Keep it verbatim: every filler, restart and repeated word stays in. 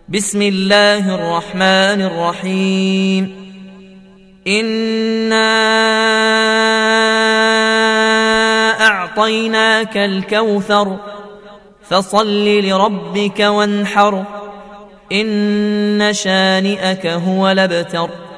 بسم الله الرحمن الرحيم إنا أعطيناك الكوثر فصل لربك وانحر إن شانئك هو الأبتر.